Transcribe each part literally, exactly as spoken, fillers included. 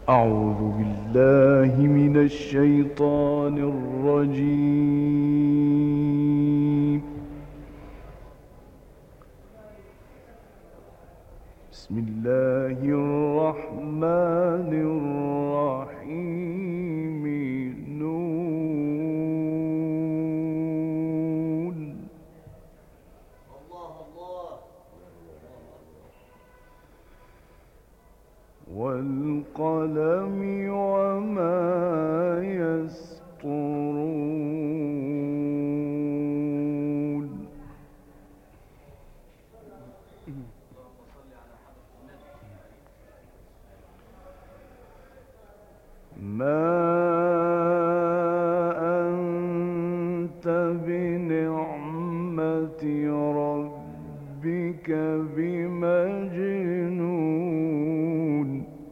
أعوذ بالله من الشيطان الرجيم. بسم الله الرحمن الرحيم. نون. الله الله. والقلم وما يسطرون. ما أنت بنعمة ربك بمجنون.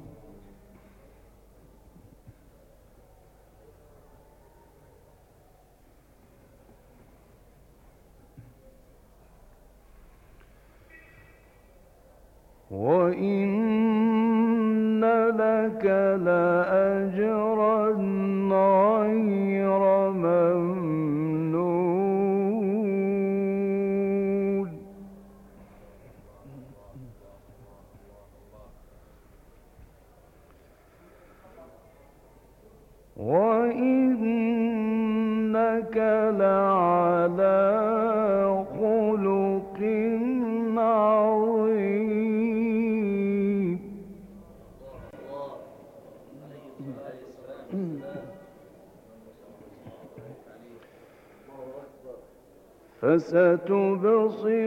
وإن لك لأجرا غير ممنون. وإنك لعلى خلق عظيم. فستبصر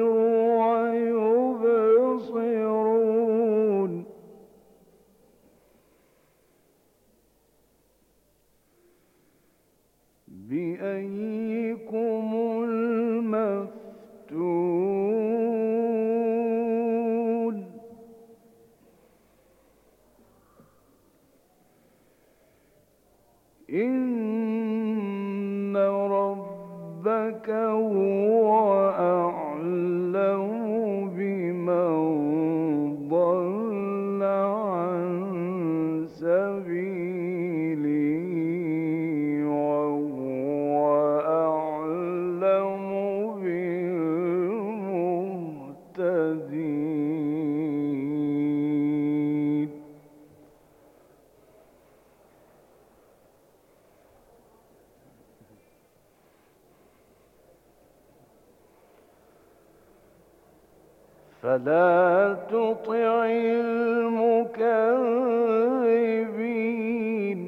ويبصرون. بأيكم المفتون. إن ربك هو أعلم بمن ضل عن سبيله وهو أعلم بالمهتدين. فلا تطع المكذبين.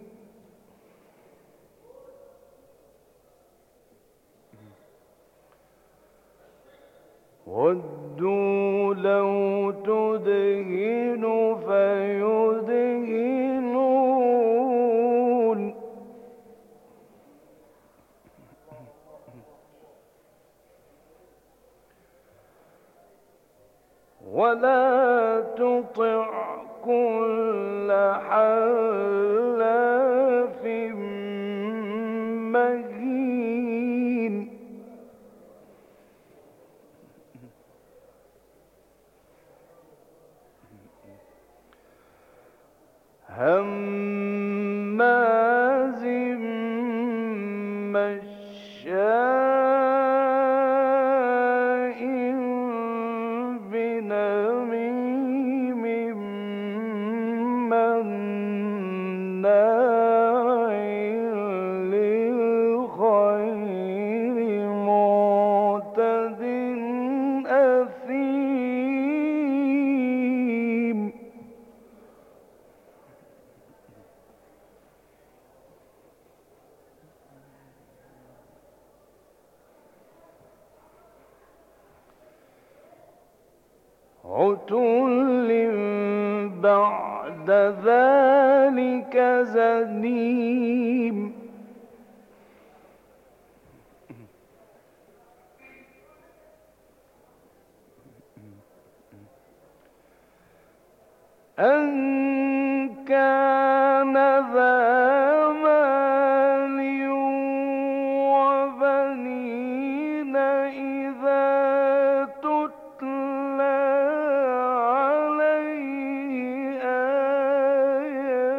ودوا لو تدهن فيدهنون. ولا تطع كل حلاف مهين. هماز مشاء بنميم مناع للخير معتد أثيم. عتل بعد ذلك زنيم. أن كان ذا مال وبنين إذا تتلى عليه آياتنا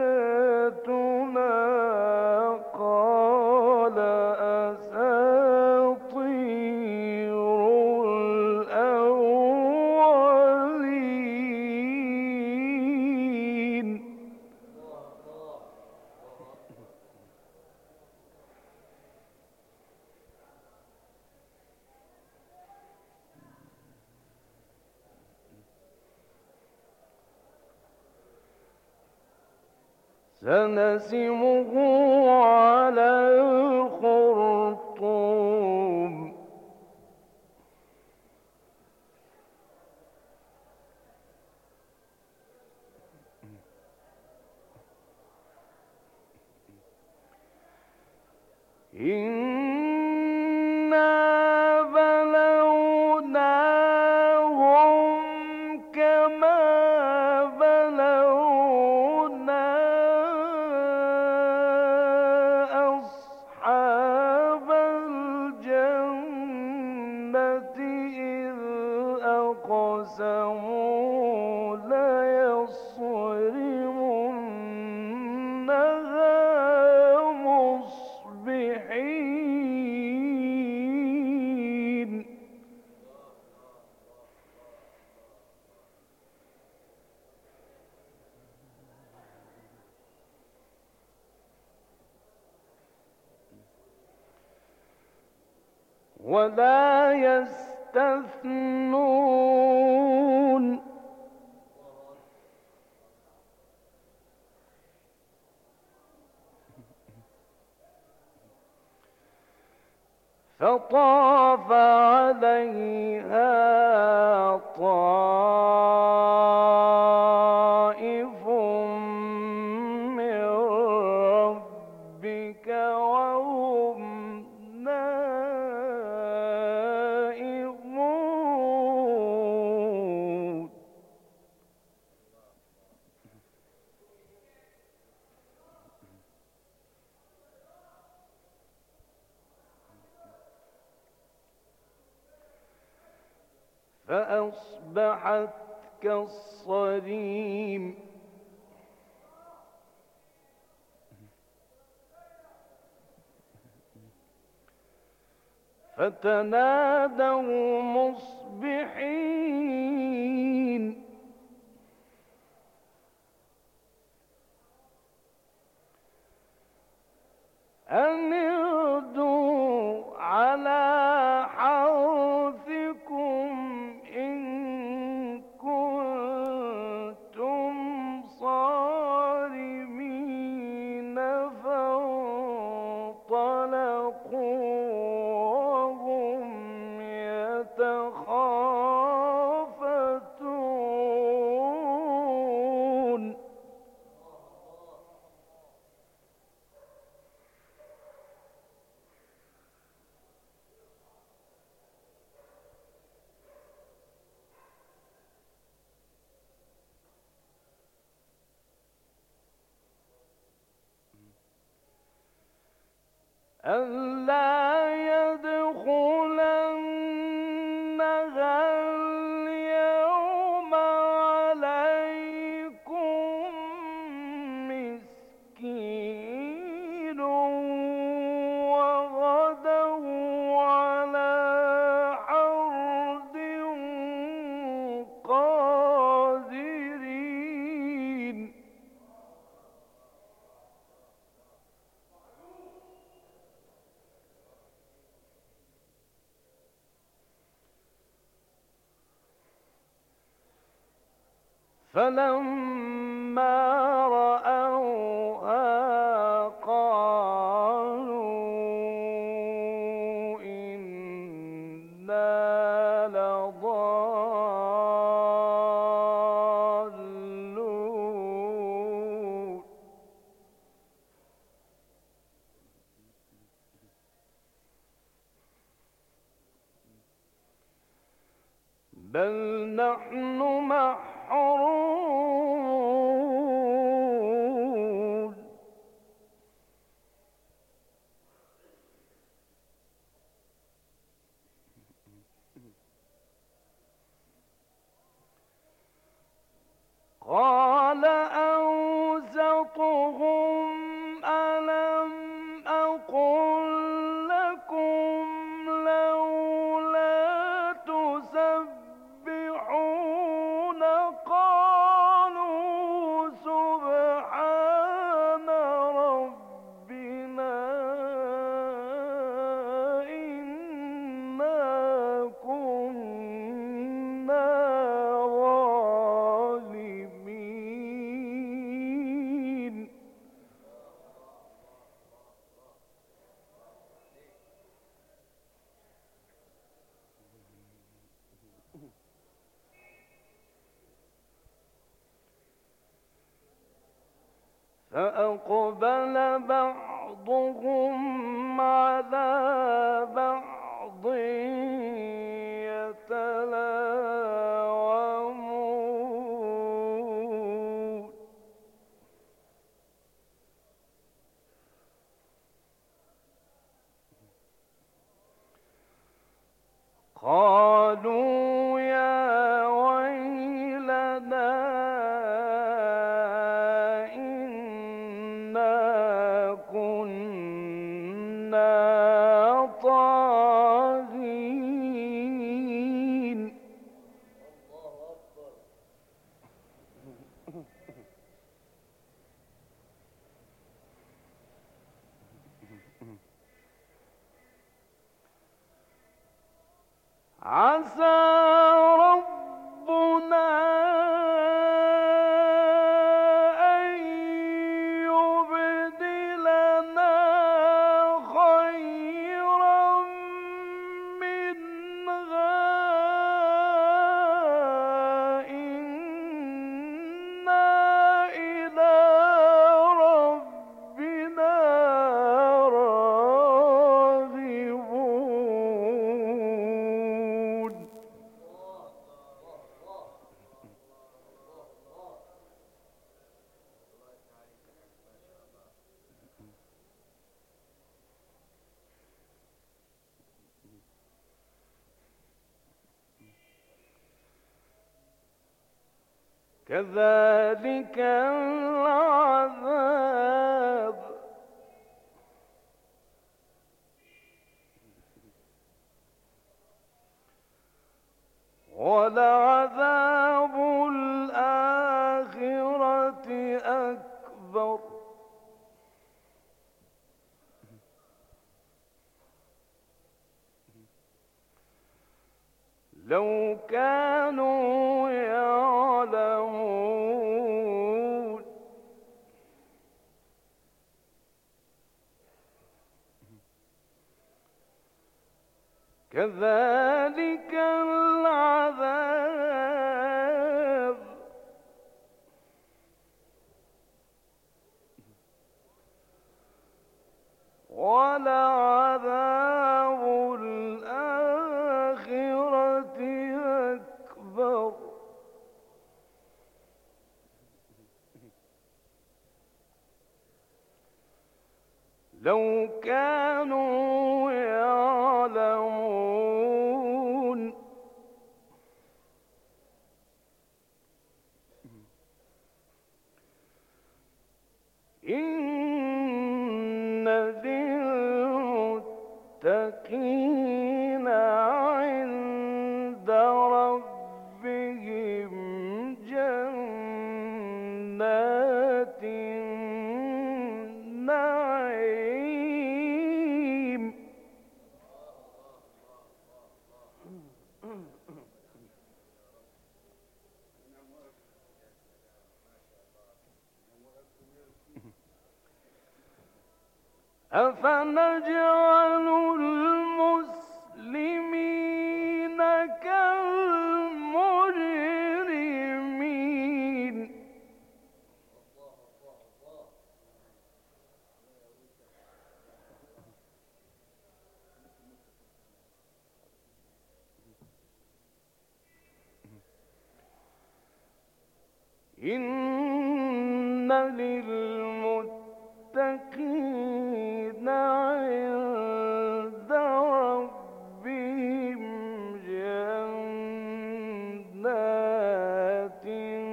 سنسمه على الخرطوم إنا بلوناهم كما بلونا أصحاب الجنة إذ أقسموا ليصرمنها مصبحين ولا يستثنون فطاف عليها طائف من ربك وهم نائمون فأصبحت كالصريم فتنادوا مصبحين أن اغدوا على حرثكم إن كنتم صارمين فانطلقوا وهم يتخافتون ألا يدخلنها اليوم عليكم مسكين وغدوا على حرد قادرين فلما رأوها قالوا إنا لضالون بل نحن محرومون قال أوسطهم ألم أقل لكم لولا تسبحون فأقبل بعضهم على بعض يتلاومون قالوا يا ويلنا إنا كنا طاغين. عسى ربنا أن يبدلنا خيرا منها إنا إلى ربنا راغبون. كذلك العذاب ولعذاب الآخرة أكبر لو كانوا يعلمون. كذلك العذاب ولعذاب الآخرة أكبر لو كانوا يعلمون. إن للمتقين عند ربهم جنات النعيم. أفنجعل المسلمين كالمجرمين. إن للمتقين عند ربهم جنات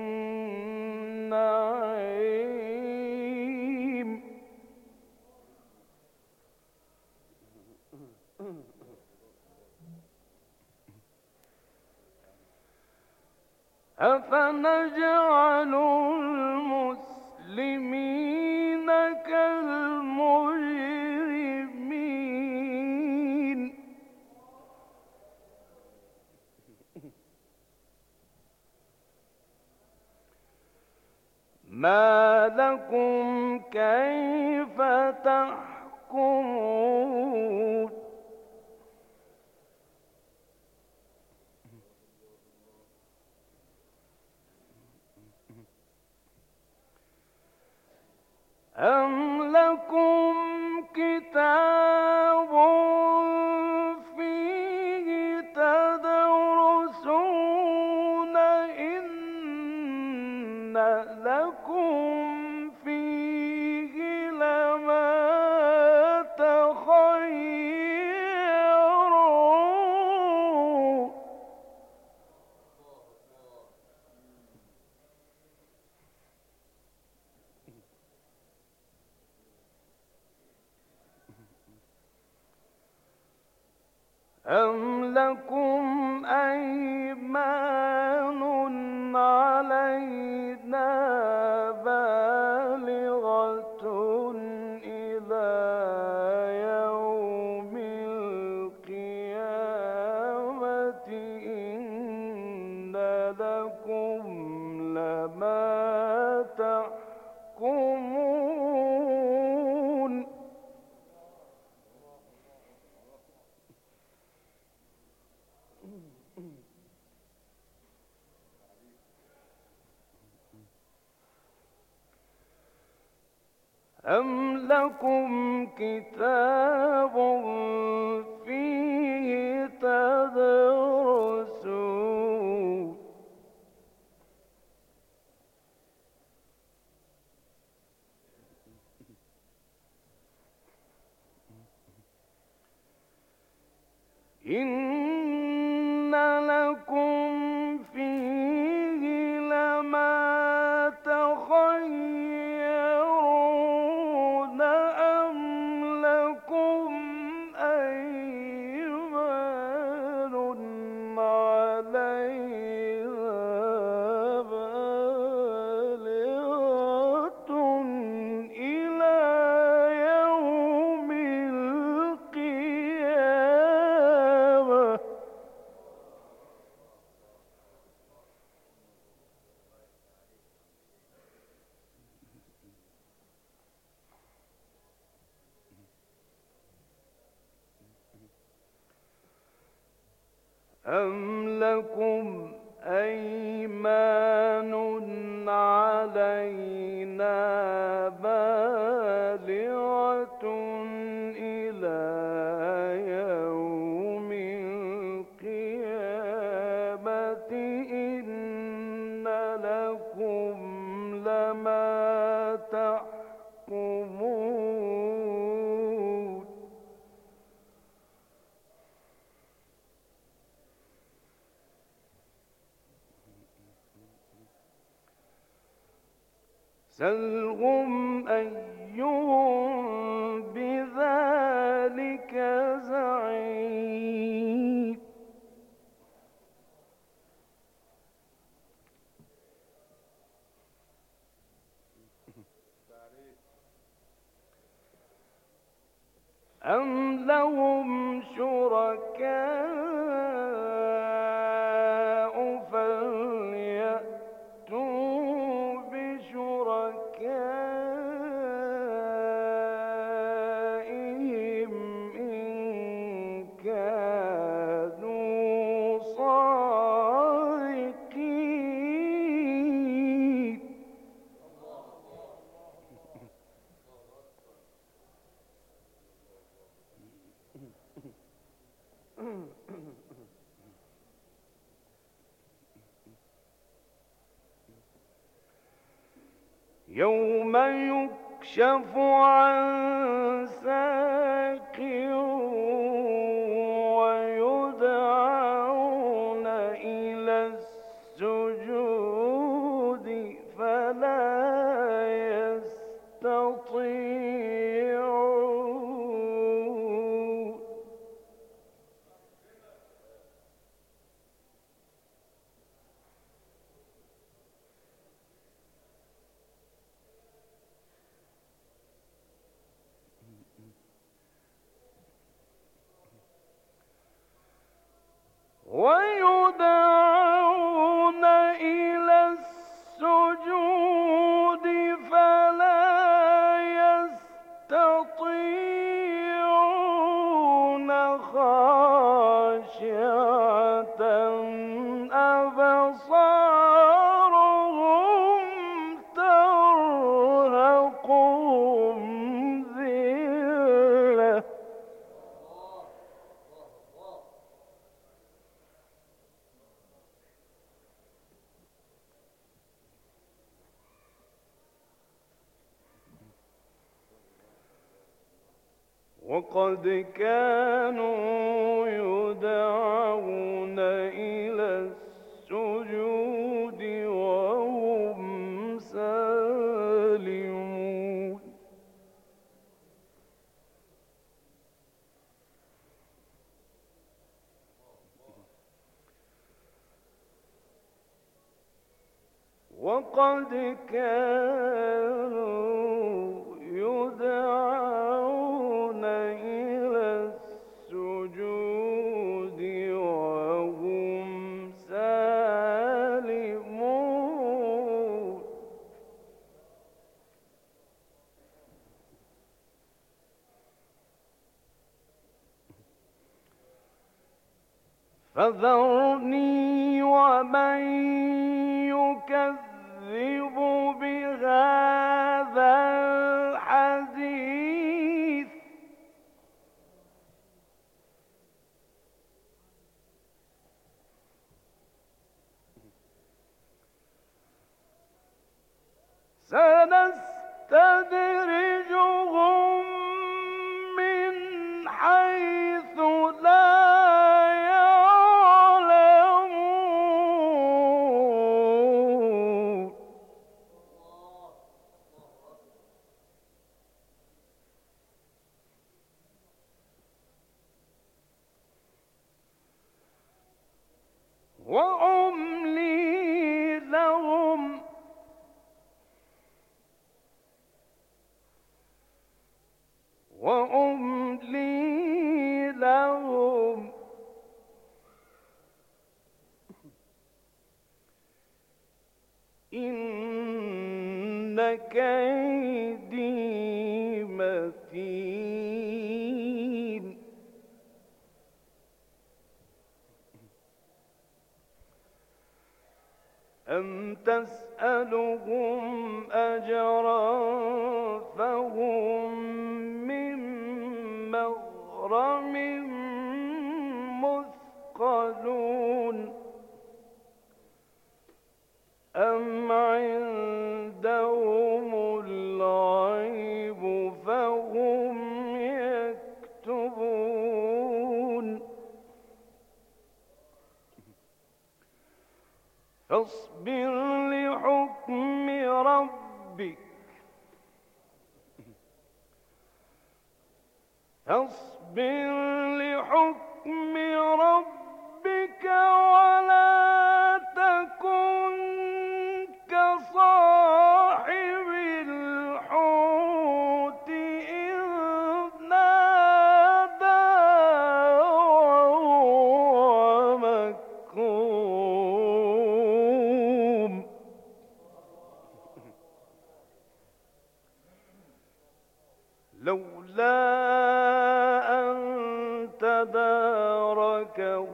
النعيم. أفنجعل المسلمين كالمجرمين. ما لكم كيف تحكمون. أَمْ لَكُمْ كِتَابٌ فِيهِ تَدْرُسُونَ إِنَّ لَكُمْ فِيهِ لَمَا تَخَيَّرُونَ أَمْ لَكُمْ أَيْمَانٌ عَلَيْنَا بَالِغَةٌ إِلَىٰ يَوْمِ الْقِيَامَةِ إِنَّ لَكُمْ لَمَا تَحْكُمُونَ أَمْ لَكُمْ كِتَابٌ فِيهِ تَدْرُسُونَ إِنَّ لَكُمْ فِيهِ لَمَا تَخَيَّرُونَ أَمْ لَكُمْ أَيْمَانٌ عَلَيْنَا بَالِغَةٌ إِلَىٰ يَوْمِ الْقِيَامَةِ أَمْ لَكُمْ أَيْمَانٌ عَلَيْنَا بَالِغَةٌ إِلَىٰ يَوْمِ الْقِيَامَةِ إِنَّ لَكُمْ لَمَا تَحْكُمُونَ سَلْهُمْ أَيُّهُم بِذَٰلِكَ زَعِيمٌ أَمْ لَهُمْ شُرَكَاءُ فَلْيَأْتُوا بِشُرَكَائِهِمْ إِن كَانُوا صَادِقِينَ يَوْمَ يُكْشَفُ عَن سَاقٍ وَيُدْعَوْنَ إِلَى السُّجُودِ فَلَا يَسْتَطِيعُونَ وقد كانوا يدعون إلى السجود وهم سالمون وقد كانوا يدعون إلى السجود وهم سالمون فذرني ومن يكذب بهذا الحديث سنستدرجهم من حيث لا يعلمون وأملي لهم وأملي لهم إن كيدي متين أم تسألهم أجرا فهم من مغرم مثقلون أم عندهم الغيب فهم يكتبون فاصبر لحكم ربك فاصبر لحكم ربك ولا تكن كصاحب الحوت إذ نادى وهو مكظوم لولا أن تداركه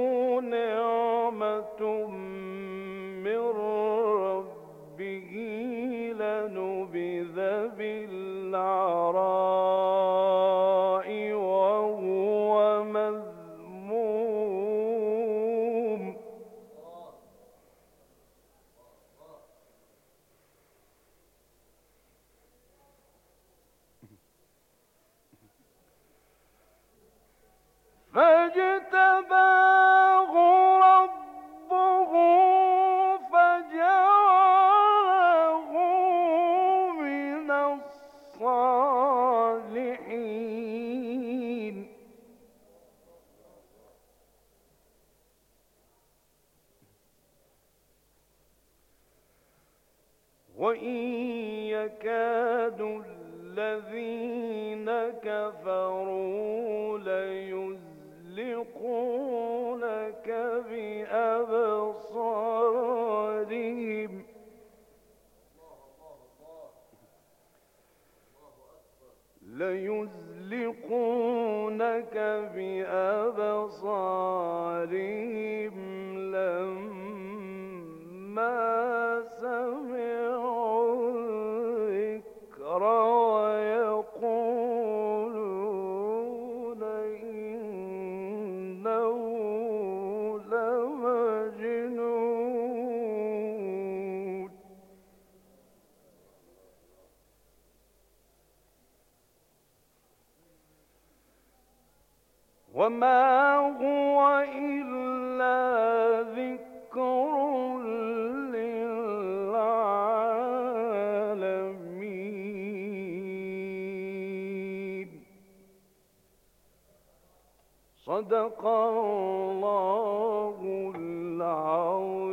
نعمة من ربه لنبذ بالعراء وهو مذموم فاجتباه ربه فجعله من الصالحين وإن يكاد الذين كفروا ليزلقونك بأبصارهم ليزلقونك بأبصارهم لما سمعوا الذكر ويقولون إنه لمجنون وما هو إلا ذكر للعالمين. صدق الله العظيم.